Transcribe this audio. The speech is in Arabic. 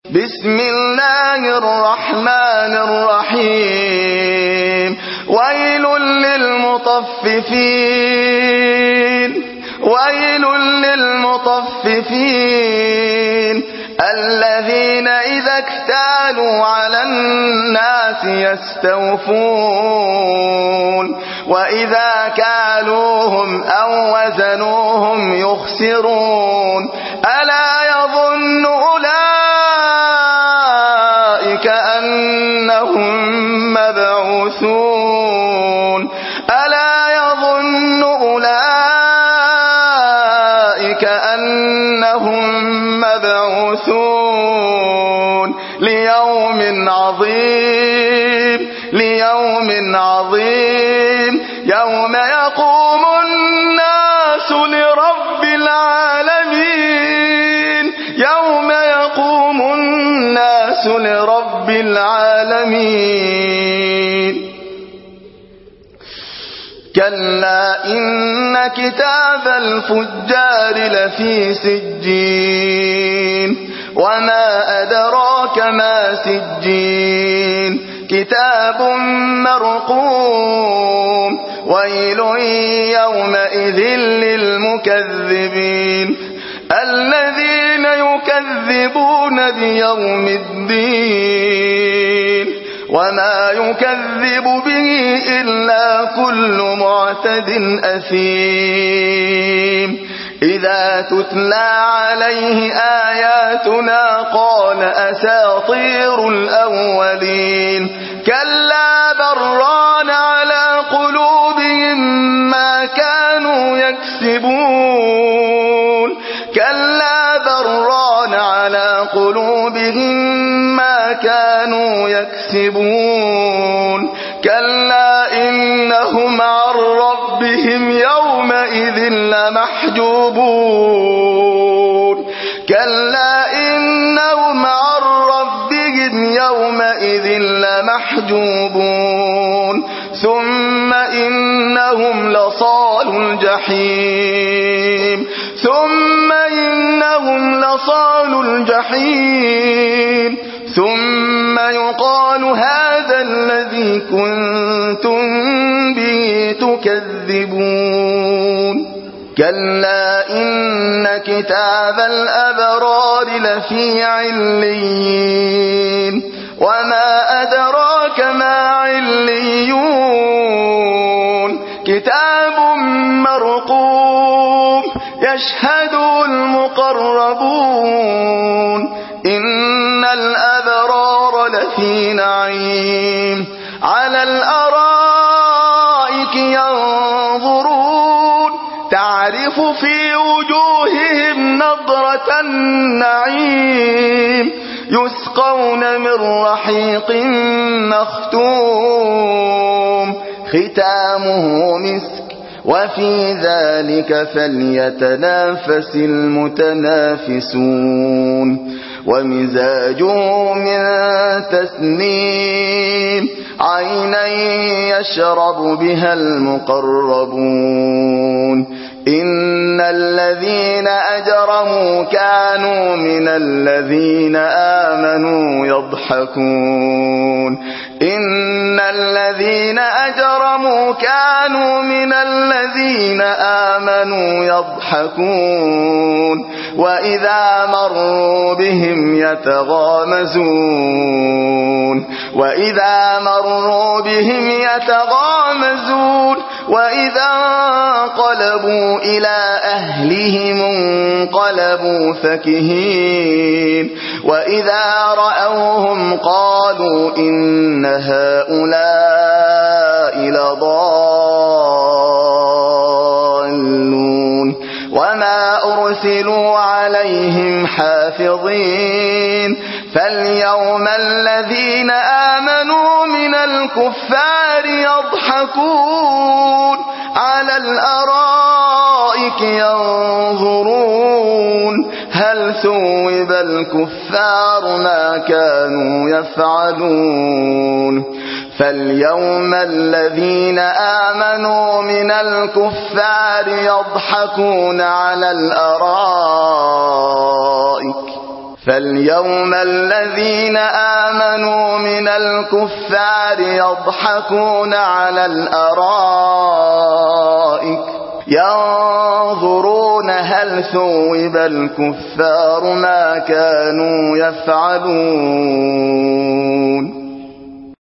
بسم الله الرحمن الرحيم ويل للمطففين الذين إذا اكتالوا على الناس يستوفون وإذا كالوهم أو وزنوهم يخسرون ألا يظن أولئك أنهم مبعوثون ليوم عظيم يوم يقوم الناس لرب العالمين كلا إن كتاب الفجار لفي سجين وما أدراك ما سجين كتاب مرقوم ويل يومئذ للمكذبين الذين يكذبون بيوم الدين وما يكذب به إلا كل معتد أثيم إذا تتلى عليه آياتنا قال أساطير الأولين كلا بران على قلوبهم ما كانوا يكسبون كلا إنهم عن ربهم يومئذ لمحجوبون ثم إنهم لصال الجحيم ثم يقال هذا الذي كنتم به تكذبون كلا إن كتاب الأبرار لفي عليين وما أدراك ما عليون كتاب مرقوم يشهده المقربون إن الأبرار لفي نعيم على الأرائك ينظرون تعرف في وجوههم نضرة النعيم يسقون من رحيق مختوم ختامه مسك وفي ذلك فليتنافس المتنافسون ومزاجه من تسنيم عينا يشرب بها المقربون إن الذين أجرموا كانوا من الذين آمنوا يضحكون وإذا مروا بهم يتغامزون وإذا انقلبوا إلى أهلهم انقلبوا فكهين وإذا رأوهم قالوا إن هؤلاء لضالون وما أرسلوا عليهم حافظين فاليوم الذين آمنوا من الكفار يضحكون على الأرائك ينظرون هل ثوب الكفار ما كانوا يفعلون فاليوم الذين آمنوا من الكفار يضحكون على الأرائك فاليوم الذين آمنوا من الكفار يضحكون على الأرائك ينظرون هل ثوب الكفار ما كانوا يفعلون